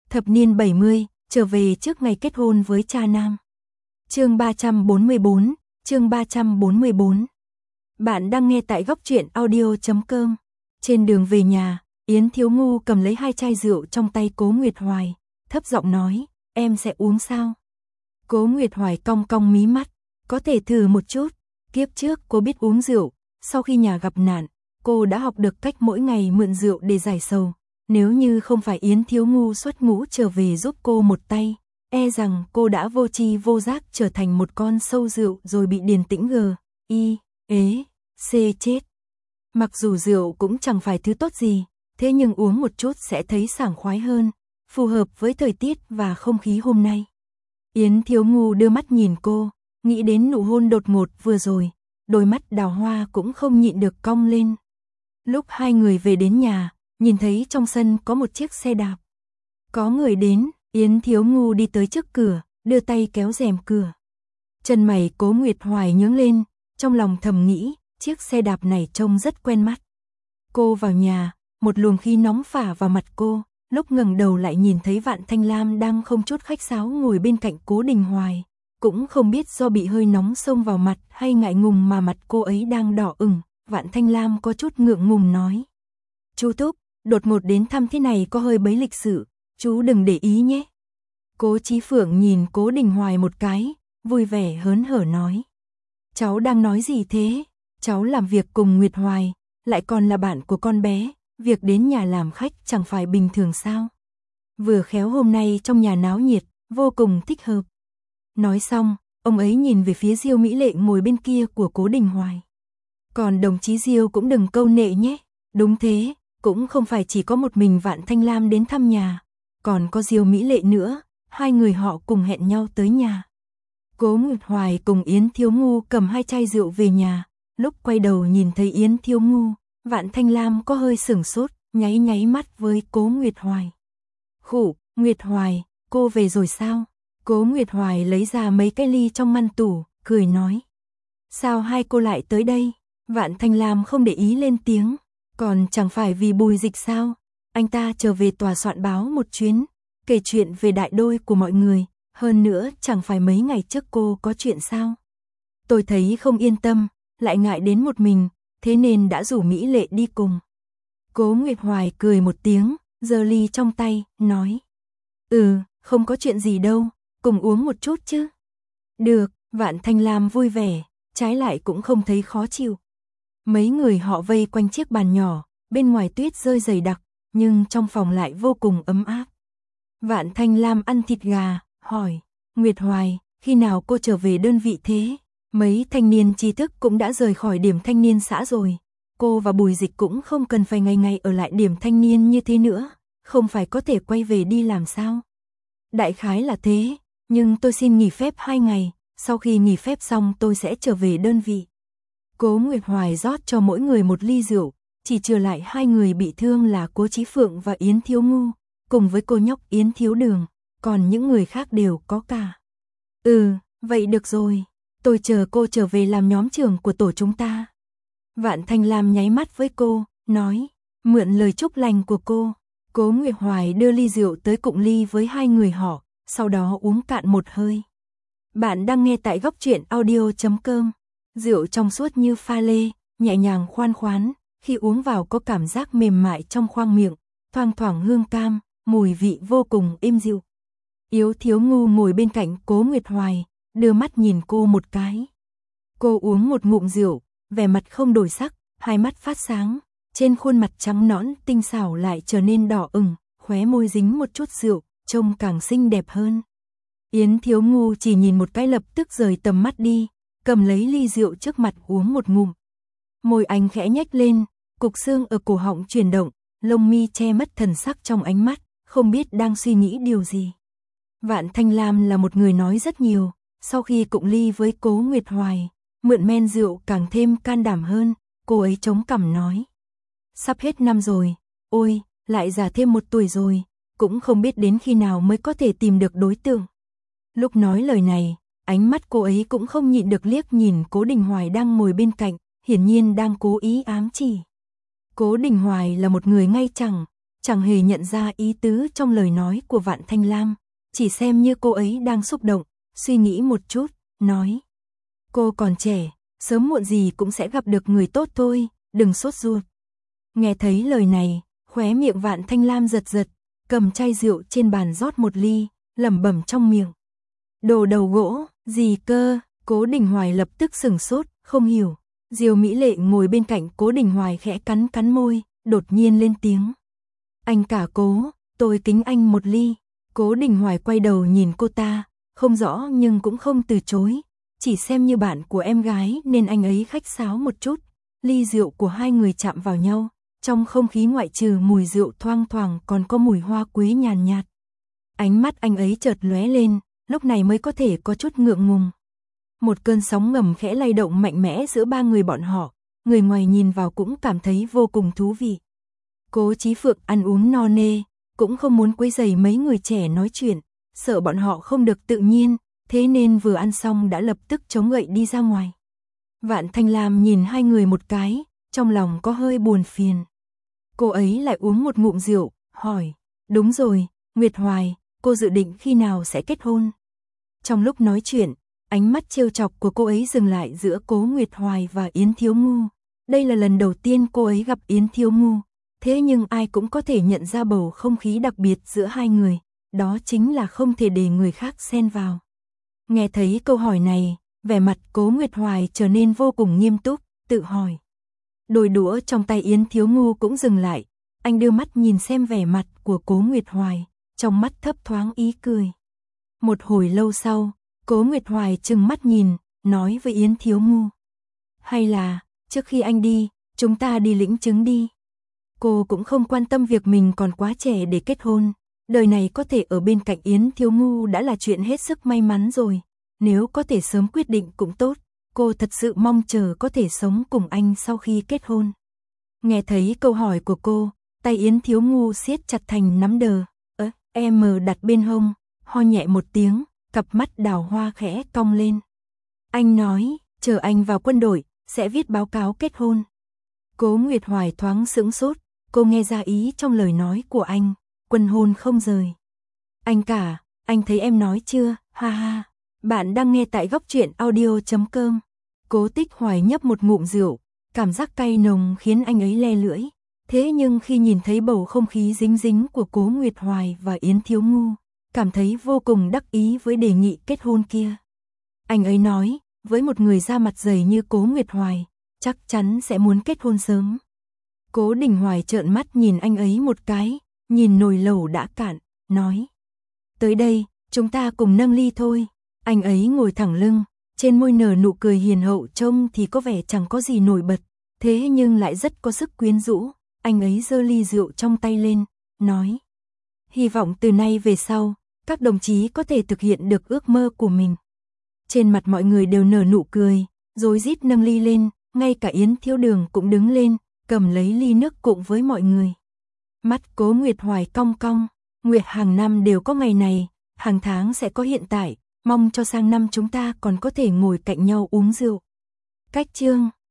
Thập niên 70, trở về trước ngày kết hôn với cha nam. Chương 344, chương 344. Bạn đang nghe tại góc truyện audio.com. Trên đường về nhà, Yến Thiếu Ngu cầm lấy 2 chai rượu trong tay Cố Nguyệt Hoài, thấp giọng nói, em sẽ uống sao? Cố Nguyệt Hoài cong cong mí mắt, có thể thử một chút, kiếp trước cô biết uống rượu, sau khi nhà gặp nạn, cô đã học được cách mỗi ngày mượn rượu để giải sầu. Nếu như không phải Yến Thiếu Ngu xuất ngũ trở về giúp cô một tay, e rằng cô đã vô tri vô giác trở thành một con sâu rượu rồi bị Điền Tĩnh chết. Mặc dù rượu cũng chẳng phải thứ tốt gì, thế nhưng uống một chút sẽ thấy sảng khoái hơn, phù hợp với thời tiết và không khí hôm nay. Yến Thiếu Ngu đưa mắt nhìn cô, nghĩ đến nụ hôn đột ngột vừa rồi, đôi mắt đào hoa cũng không nhịn được cong lên. Lúc hai người về đến nhà, nhìn thấy trong sân có một chiếc xe đạp. Có người đến, Yến Thiếu Ngu đi tới trước cửa, đưa tay kéo rèm cửa. Chân mày Cố Nguyệt Hoài nhướng lên, trong lòng thầm nghĩ, chiếc xe đạp này trông rất quen mắt. Cô vào nhà, một luồng khí nóng phả vào mặt cô, lúc ngẩng đầu lại nhìn thấy Vạn Thanh Lam đang không chút khách sáo ngồi bên cạnh Cố Đình Hoài. Cũng không biết do bị hơi nóng xông vào mặt hay ngại ngùng mà mặt cô ấy đang đỏ ửng, Vạn Thanh Lam có chút ngượng ngùng nói. Chú Thúc, đột ngột đến thăm thế này có hơi bấy lịch sự, chú đừng để ý nhé. Cố Chí Phượng nhìn Cố Đình Hoài một cái, vui vẻ hớn hở nói. Cháu đang nói gì thế? Cháu làm việc cùng Nguyệt Hoài, lại còn là bạn của con bé, việc đến nhà làm khách chẳng phải bình thường sao? Vừa khéo hôm nay trong nhà náo nhiệt, vô cùng thích hợp. Nói xong, ông ấy nhìn về phía Diêu Mỹ Lệ ngồi bên kia của Cố Đình Hoài. Còn đồng chí Diêu cũng đừng câu nệ nhé. Đúng thế, cũng không phải chỉ có một mình Vạn Thanh Lam đến thăm nhà, còn có Diêu Mỹ Lệ nữa, hai người họ cùng hẹn nhau tới nhà. Cố Nguyệt Hoài cùng Yến Thiếu Ngu cầm 2 chai rượu về nhà, lúc quay đầu nhìn thấy Yến Thiếu Ngu, Vạn Thanh Lam có hơi sửng sốt, nháy mắt với Cố Nguyệt Hoài. Khụ, Nguyệt Hoài, cô về rồi sao? Cố Nguyệt Hoài lấy ra mấy cái ly trong ngăn tủ, cười nói. Sao hai cô lại tới đây? Vạn Thanh Lam không để ý lên tiếng, còn chẳng phải vì Bùi Dịch sao? Anh ta trở về tòa soạn báo một chuyến, kể chuyện về đại đôi của mọi người, hơn nữa chẳng phải mấy ngày trước cô có chuyện sao? Tôi thấy không yên tâm, lại ngại đến một mình, thế nên đã rủ Mỹ Lệ đi cùng. Cố Nguyệt Hoài cười một tiếng, giơ ly trong tay, nói. Không có chuyện gì đâu, cùng uống một chút chứ. Được, Vạn Thanh Lam vui vẻ, trái lại cũng không thấy khó chịu. Mấy người họ vây quanh chiếc bàn nhỏ, bên ngoài tuyết rơi dày đặc, nhưng trong phòng lại vô cùng ấm áp. Vạn Thanh Lam ăn thịt gà, hỏi, Nguyệt Hoài, khi nào cô trở về đơn vị thế? Mấy thanh niên trí thức cũng đã rời khỏi điểm thanh niên xã rồi. Cô và Bùi Dịch cũng không cần phải ngày ngày ở lại điểm thanh niên như thế nữa, không phải có thể quay về đi làm sao? Đại khái là thế, nhưng tôi xin nghỉ phép 2 ngày, sau khi nghỉ phép xong tôi sẽ trở về đơn vị. Cố Nguyệt Hoài rót cho mỗi người một ly rượu, chỉ trừ lại 2 người bị thương là Cố Chí Phượng và Yến Thiếu Ngu, cùng với cô nhóc Yến Thiếu Đường, còn những người khác đều có cả. Vậy được rồi, tôi chờ cô trở về làm nhóm trưởng của tổ chúng ta. Vạn Thanh Lam nháy mắt với cô, nói, mượn lời chúc lành của cô. Cố Nguyệt Hoài đưa ly rượu tới cụng ly với 2 người họ, sau đó uống cạn một hơi. Bạn đang nghe tại góc truyện audio.com. Rượu trong suốt như pha lê, nhẹ nhàng khoan khoái, khi uống vào có cảm giác mềm mại trong khoang miệng, thoang thoảng hương cam, mùi vị vô cùng êm dịu. Yến Thiếu Ngu ngồi bên cạnh Cố Nguyệt Hoài, đưa mắt nhìn cô một cái. Cô uống một ngụm rượu, vẻ mặt không đổi sắc, hai mắt phát sáng, trên khuôn mặt trắng nõn tinh xảo lại trở nên đỏ ửng, khóe môi dính một chút rượu, trông càng xinh đẹp hơn. Yến Thiếu Ngu chỉ nhìn một cái lập tức rời tầm mắt đi, cầm lấy ly rượu trước mặt uống một ngụm. Môi anh khẽ nhếch lên, cục xương ở cổ họng chuyển động, lông mi che mất thần sắc trong ánh mắt, không biết đang suy nghĩ điều gì. Vạn Thanh Lam là một người nói rất nhiều, sau khi cụng ly với Cố Nguyệt Hoài, mượn men rượu càng thêm can đảm hơn, cô ấy chống cằm nói. Sắp hết năm rồi, ôi, lại già thêm 1 tuổi rồi, cũng không biết đến khi nào mới có thể tìm được đối tượng. Lúc nói lời này, ánh mắt cô ấy cũng không nhịn được liếc nhìn Cố Đình Hoài đang ngồi bên cạnh, hiển nhiên đang cố ý ám chỉ. Cố Đình Hoài là một người ngay thẳng, chẳng hề nhận ra ý tứ trong lời nói của Vạn Thanh Lam, chỉ xem như cô ấy đang xúc động, suy nghĩ một chút, nói. Cô còn trẻ, sớm muộn gì cũng sẽ gặp được người tốt thôi, đừng sốt ruột. Nghe thấy lời này, khóe miệng Vạn Thanh Lam giật giật, cầm chai rượu trên bàn rót một ly, lẩm bẩm trong miệng. Đồ đầu gỗ, gì cơ? Cố Đình Hoài lập tức sửng sốt, không hiểu. Diêu Mỹ Lệ ngồi bên cạnh Cố Đình Hoài khẽ cắn môi, đột nhiên lên tiếng. Anh cả Cố, tôi kính anh một ly. Cố Đình Hoài quay đầu nhìn cô ta, không rõ nhưng cũng không từ chối. Chỉ xem như bạn của em gái nên anh ấy khách sáo một chút. Ly rượu của hai người chạm vào nhau, trong không khí ngoại trừ mùi rượu thoang thoảng còn có mùi hoa quế nhàn nhạt. Ánh mắt anh ấy chợt lóe lên, lúc này mới có thể có chút ngượng ngùng. Một cơn sóng ngầm khẽ lay động mạnh mẽ giữa ba người bọn họ, người ngoài nhìn vào cũng cảm thấy vô cùng thú vị. Cố Chí Phượng ăn uống no nê, cũng không muốn quấy rầy mấy người trẻ nói chuyện, sợ bọn họ không được tự nhiên, thế nên vừa ăn xong đã lập tức chống gậy đi ra ngoài. Vạn Thanh Lam nhìn hai người một cái, trong lòng có hơi buồn phiền. Cô ấy lại uống một ngụm rượu, hỏi, đúng rồi, Nguyệt Hoài, cô dự định khi nào sẽ kết hôn? Trong lúc nói chuyện, ánh mắt trêu chọc của cô ấy dừng lại giữa Cố Nguyệt Hoài và Yến Thiếu Ngu. Đây là lần đầu tiên cô ấy gặp Yến Thiếu Ngu, thế nhưng ai cũng có thể nhận ra bầu không khí đặc biệt giữa hai người, đó chính là không thể để người khác xen vào. Nghe thấy câu hỏi này, vẻ mặt Cố Nguyệt Hoài trở nên vô cùng nghiêm túc, tự hỏi. Đôi đũa trong tay Yến Thiếu Ngu cũng dừng lại, anh đưa mắt nhìn xem vẻ mặt của Cố Nguyệt Hoài, trong mắt thấp thoáng ý cười. Một hồi lâu sau, Cố Nguyệt Hoài trừng mắt nhìn, nói với Yến Thiếu Ngu. Hay là, trước khi anh đi, chúng ta đi lĩnh chứng đi. Cô cũng không quan tâm việc mình còn quá trẻ để kết hôn, đời này có thể ở bên cạnh Yến Thiếu Ngu đã là chuyện hết sức may mắn rồi, nếu có thể sớm quyết định cũng tốt, cô thật sự mong chờ có thể sống cùng anh sau khi kết hôn. Nghe thấy câu hỏi của cô, tay Yến Thiếu Ngu siết chặt thành nắm đờ, em đặt bên hông, ho nhẹ một tiếng, cặp mắt đào hoa khẽ cong lên. Anh nói, chờ anh vào quân đội, sẽ viết báo cáo kết hôn. Cố Nguyệt Hoài thoáng sững sốt, cô nghe ra ý trong lời nói của anh, quân hôn không rời. Anh cả, anh thấy em nói chưa, ha ha. Bạn đang nghe tại góc truyện audio.com. Cố Tích Hoài nhấp một ngụm rượu, cảm giác cay nồng khiến anh ấy le lưỡi. Thế nhưng khi nhìn thấy bầu không khí dính dính của Cố Nguyệt Hoài và Yến Thiếu Ngu, cảm thấy vô cùng đắc ý với đề nghị kết hôn kia. Anh ấy nói, với một người da mặt dày như Cố Nguyệt Hoài, chắc chắn sẽ muốn kết hôn sớm. Cố Đình Hoài trợn mắt nhìn anh ấy một cái, nhìn nồi lẩu đã cạn, nói. Tới đây, chúng ta cùng nâng ly thôi. Anh ấy ngồi thẳng lưng, trên môi nở nụ cười hiền hậu trông thì có vẻ chẳng có gì nổi bật, thế nhưng lại rất có sức quyến rũ. Anh ấy giơ ly rượu trong tay lên, nói. Hy vọng từ nay về sau, các đồng chí có thể thực hiện được ước mơ của mình. Trên mặt mọi người đều nở nụ cười, rối rít nâng ly lên, ngay cả Yến Thiếu Đường cũng đứng lên, cầm lấy ly nước cùng với mọi người. Mắt Cố Nguyệt Hoài cong cong, Nguyệt hàng năm đều có ngày này, hàng tháng sẽ có hiện tại, mong cho sang năm chúng ta còn có thể ngồi cạnh nhau uống rượu. Cách chương